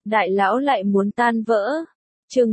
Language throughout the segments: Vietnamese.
đại lão lại muốn tan vỡ. Chương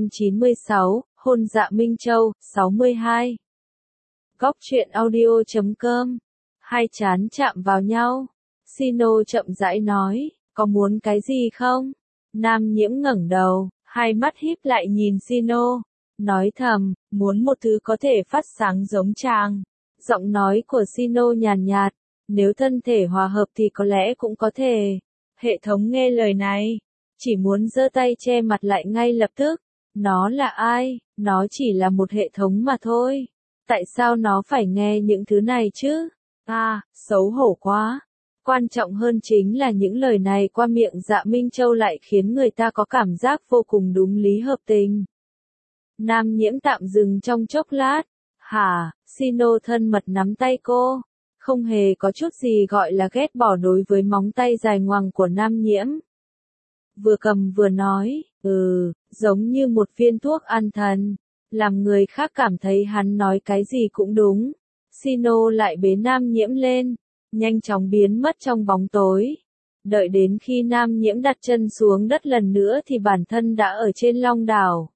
196, hôn Dạ Minh Châu, 62. Góc truyện audio.com. Hai trán chạm vào nhau. Sino chậm rãi nói, có muốn cái gì không? Nam Nhiễm ngẩng đầu, hai mắt híp lại nhìn Sino, nói thầm, muốn một thứ có thể phát sáng giống chàng. Giọng nói của Sino nhàn nhạt, nếu thân thể hòa hợp thì có lẽ cũng có thể. Hệ thống nghe lời này, chỉ muốn giơ tay che mặt lại ngay lập tức. Nó là ai? Nó chỉ là một hệ thống mà thôi. Tại sao nó phải nghe những thứ này chứ? Xấu hổ quá. Quan trọng hơn chính là những lời này qua miệng Dạ Minh Châu lại khiến người ta có cảm giác vô cùng đúng lý hợp tình. Nam Nhiễm tạm dừng trong chốc lát. Sino thân mật nắm tay cô. Không hề có chút gì gọi là ghét bỏ đối với móng tay dài ngoằng của Nam Nhiễm. Vừa cầm vừa nói, giống như một viên thuốc an thần, làm người khác cảm thấy hắn nói cái gì cũng đúng. Sino lại bế Nam Nhiễm lên, nhanh chóng biến mất trong bóng tối. Đợi đến khi Nam Nhiễm đặt chân xuống đất lần nữa thì bản thân đã ở trên Long Đảo.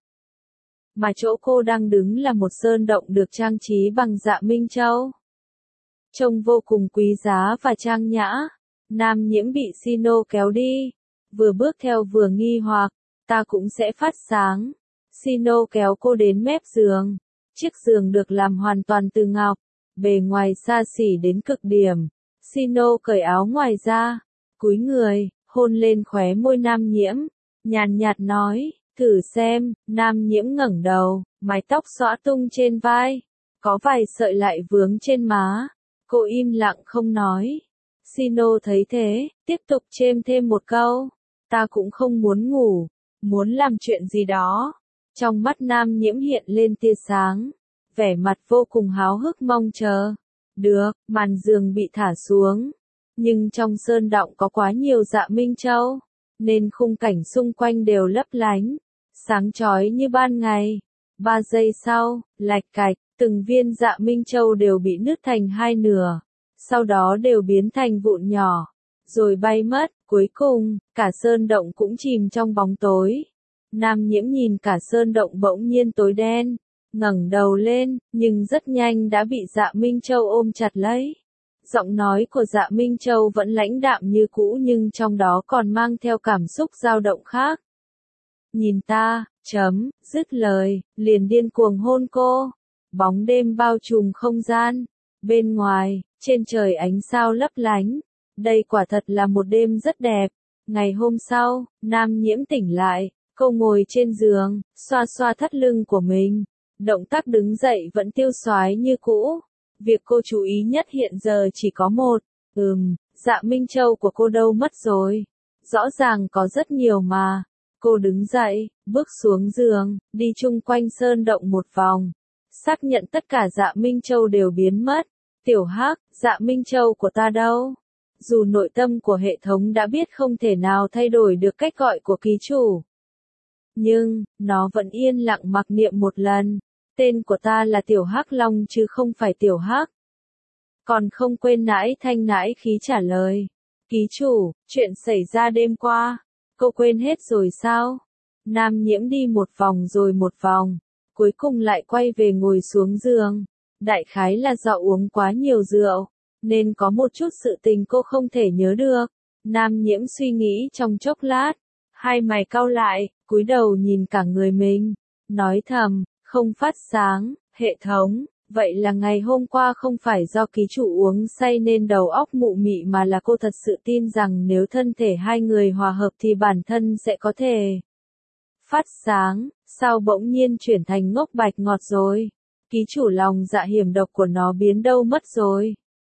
Mà chỗ cô đang đứng là một sơn động được trang trí bằng Dạ Minh Châu. Trông vô cùng quý giá và trang nhã. Nam Nhiễm bị Sino kéo đi. Vừa bước theo vừa nghi hoặc, ta cũng sẽ phát sáng. Sino kéo cô đến mép giường. Chiếc giường được làm hoàn toàn từ ngọc, bề ngoài xa xỉ đến cực điểm. Sino cởi áo ngoài ra, cúi người, hôn lên khóe môi Nam Nhiễm, nhàn nhạt nói, thử xem. Nam Nhiễm ngẩng đầu, mái tóc xõa tung trên vai, có vài sợi lại vướng trên má. Cô im lặng không nói. Sino thấy thế, tiếp tục chêm thêm một câu, ta cũng không muốn ngủ, muốn làm chuyện gì đó. Trong mắt Nam Nhiễm hiện lên tia sáng, vẻ mặt vô cùng háo hức mong chờ. Được, màn giường bị thả xuống, nhưng trong sơn động có quá nhiều Dạ Minh Châu, nên khung cảnh xung quanh đều lấp lánh, sáng chói như ban ngày. 3 giây sau, lạch cạch, từng viên Dạ Minh Châu đều bị nứt thành hai nửa, sau đó đều biến thành vụn nhỏ, rồi bay mất. Cuối cùng, cả sơn động cũng chìm trong bóng tối. Nam Nhiễm nhìn cả sơn động bỗng nhiên tối đen, ngẩng đầu lên, nhưng rất nhanh đã bị Dạ Minh Châu ôm chặt lấy. Giọng nói của Dạ Minh Châu vẫn lãnh đạm như cũ nhưng trong đó còn mang theo cảm xúc dao động khác. Nhìn ta, dứt lời, liền điên cuồng hôn cô. Bóng đêm bao trùm không gian. Bên ngoài, trên trời ánh sao lấp lánh. Đây quả thật là một đêm rất đẹp. Ngày hôm sau, Nam Nhiễm tỉnh lại, cô ngồi trên giường, xoa xoa thắt lưng của mình. Động tác đứng dậy vẫn tiêu xoái như cũ. Việc cô chú ý nhất hiện giờ chỉ có một. Dạ Minh Châu của cô đâu mất rồi? Rõ ràng có rất nhiều mà. Cô đứng dậy, bước xuống giường, đi chung quanh sơn động một vòng. Xác nhận tất cả Dạ Minh Châu đều biến mất. Tiểu Hắc, Dạ Minh Châu của ta đâu? Dù nội tâm của hệ thống đã biết không thể nào thay đổi được cách gọi của ký chủ, nhưng nó vẫn yên lặng mặc niệm một lần. Tên của ta là Tiểu Hắc Long chứ không phải Tiểu Hắc. Còn không quên nãi thanh nãi khí trả lời. Ký chủ, chuyện xảy ra đêm qua, cô quên hết rồi sao? Nam Nhiễm đi một vòng rồi một vòng, cuối cùng lại quay về ngồi xuống giường. Đại khái là do uống quá nhiều rượu, nên có một chút sự tình cô không thể nhớ được. Nam Nhiễm suy nghĩ trong chốc lát, hai mày cau lại, cúi đầu nhìn cả người mình, nói thầm, không phát sáng. Hệ thống, vậy là ngày hôm qua không phải do ký chủ uống say nên đầu óc mụ mị mà là cô thật sự tin rằng nếu thân thể hai người hòa hợp thì bản thân sẽ có thể phát sáng. Sao bỗng nhiên chuyển thành ngốc bạch ngọt rồi? Ký chủ lòng dạ hiểm độc của nó biến đâu mất rồi?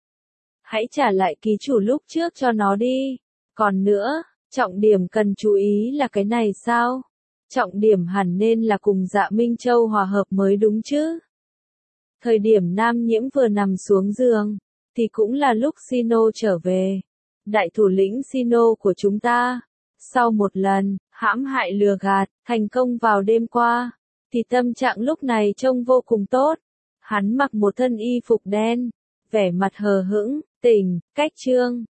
Hãy trả lại ký chủ lúc trước cho nó đi. Còn nữa, trọng điểm cần chú ý là cái này sao? Trọng điểm hẳn nên là cùng Dạ Minh Châu hòa hợp mới đúng chứ. Thời điểm Nam Nhiễm vừa nằm xuống giường, thì cũng là lúc Sino trở về. Đại thủ lĩnh Sino của chúng ta, sau một lần hãm hại lừa gạt, thành công vào đêm qua, thì tâm trạng lúc này trông vô cùng tốt. Hắn mặc một thân y phục đen, vẻ mặt hờ hững, tỉnh, cách trương,